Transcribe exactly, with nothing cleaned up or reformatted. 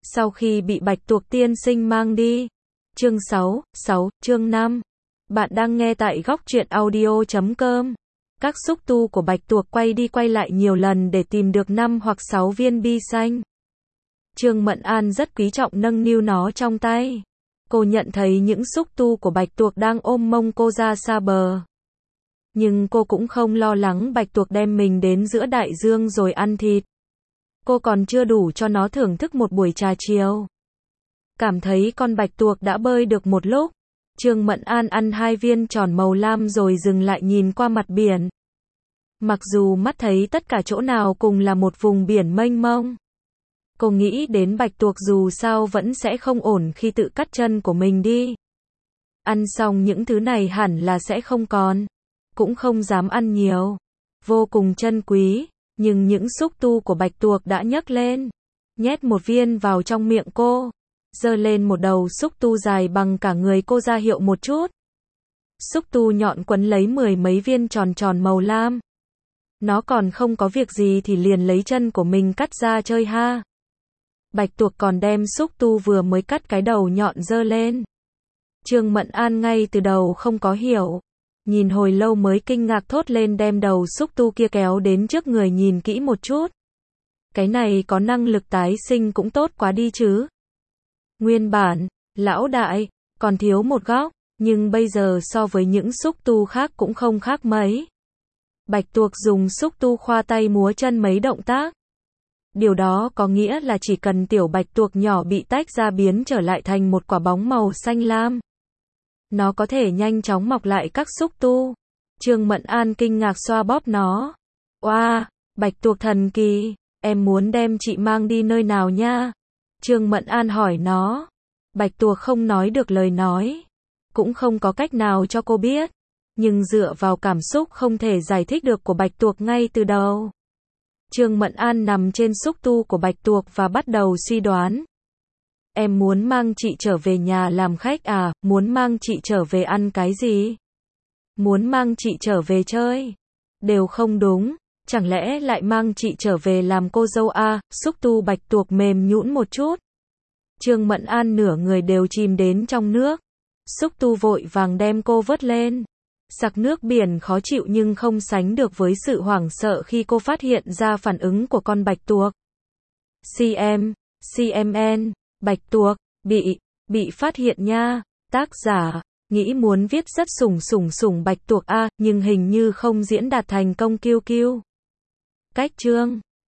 Sau khi bị Bạch Tuộc tiên sinh mang đi. Chương sáu, sáu, chương năm. Bạn đang nghe tại góc truyện audio chấm com. Các xúc tu của Bạch Tuộc quay đi quay lại nhiều lần để tìm được năm hoặc sáu viên bi xanh. Trương Mận An rất quý trọng nâng niu nó trong tay. Cô nhận thấy những xúc tu của Bạch Tuộc đang ôm mông cô ra xa bờ. Nhưng cô cũng không lo lắng Bạch Tuộc đem mình đến giữa đại dương rồi ăn thịt. Cô còn chưa đủ cho nó thưởng thức một buổi trà chiều. Cảm thấy con Bạch Tuộc đã bơi được một lúc. Trương Mận An ăn hai viên tròn màu lam rồi dừng lại nhìn qua mặt biển. Mặc dù mắt thấy tất cả chỗ nào cùng là một vùng biển mênh mông. Cô nghĩ đến Bạch Tuộc dù sao vẫn sẽ không ổn khi tự cắt chân của mình đi. Ăn xong những thứ này hẳn là sẽ không còn. Cũng không dám ăn nhiều. Vô cùng trân quý. Nhưng những xúc tu của Bạch Tuộc đã nhấc lên. Nhét một viên vào trong miệng cô. Giơ lên một đầu xúc tu dài bằng cả người cô ra hiệu một chút. Xúc tu nhọn quấn lấy mười mấy viên tròn tròn màu lam. Nó còn không có việc gì thì liền lấy chân của mình cắt ra chơi ha. Bạch Tuộc còn đem xúc tu vừa mới cắt cái đầu nhọn giơ lên. Trương Mận An ngay từ đầu không có hiểu. Nhìn hồi lâu mới kinh ngạc thốt lên đem đầu xúc tu kia kéo đến trước người nhìn kỹ một chút. Cái này có năng lực tái sinh cũng tốt quá đi chứ. Nguyên bản, lão đại, còn thiếu một góc, nhưng bây giờ so với những xúc tu khác cũng không khác mấy. Bạch Tuộc dùng xúc tu khoa tay múa chân mấy động tác. Điều đó có nghĩa là chỉ cần tiểu Bạch Tuộc nhỏ bị tách ra biến trở lại thành một quả bóng màu xanh lam. Nó có thể nhanh chóng mọc lại các xúc tu. Trương Mận An kinh ngạc xoa bóp nó. Oa, wow, Bạch Tuộc thần kỳ, em muốn đem chị mang đi nơi nào nha? Trương Mận An hỏi nó. Bạch Tuộc không nói được lời nói. Cũng không có cách nào cho cô biết. Nhưng dựa vào cảm xúc không thể giải thích được của Bạch Tuộc ngay từ đầu. Trương Mận An nằm trên xúc tu của Bạch Tuộc và bắt đầu suy đoán. Em muốn mang chị trở về nhà làm khách à, muốn mang chị trở về ăn cái gì? Muốn mang chị trở về chơi? Đều không đúng, chẳng lẽ lại mang chị trở về làm cô dâu à, xúc tu Bạch Tuộc mềm nhũn một chút. Trương Mận An nửa người đều chìm đến trong nước. Xúc tu vội vàng đem cô vớt lên. Sặc nước biển khó chịu nhưng không sánh được với sự hoảng sợ khi cô phát hiện ra phản ứng của con Bạch Tuộc. xê em, xê em en, Bạch Tuộc, bị, bị phát hiện nha. Tác giả, nghĩ muốn viết rất sủng sủng sủng Bạch Tuộc a, nhưng hình như không diễn đạt thành công kiêu kiêu. Cách chương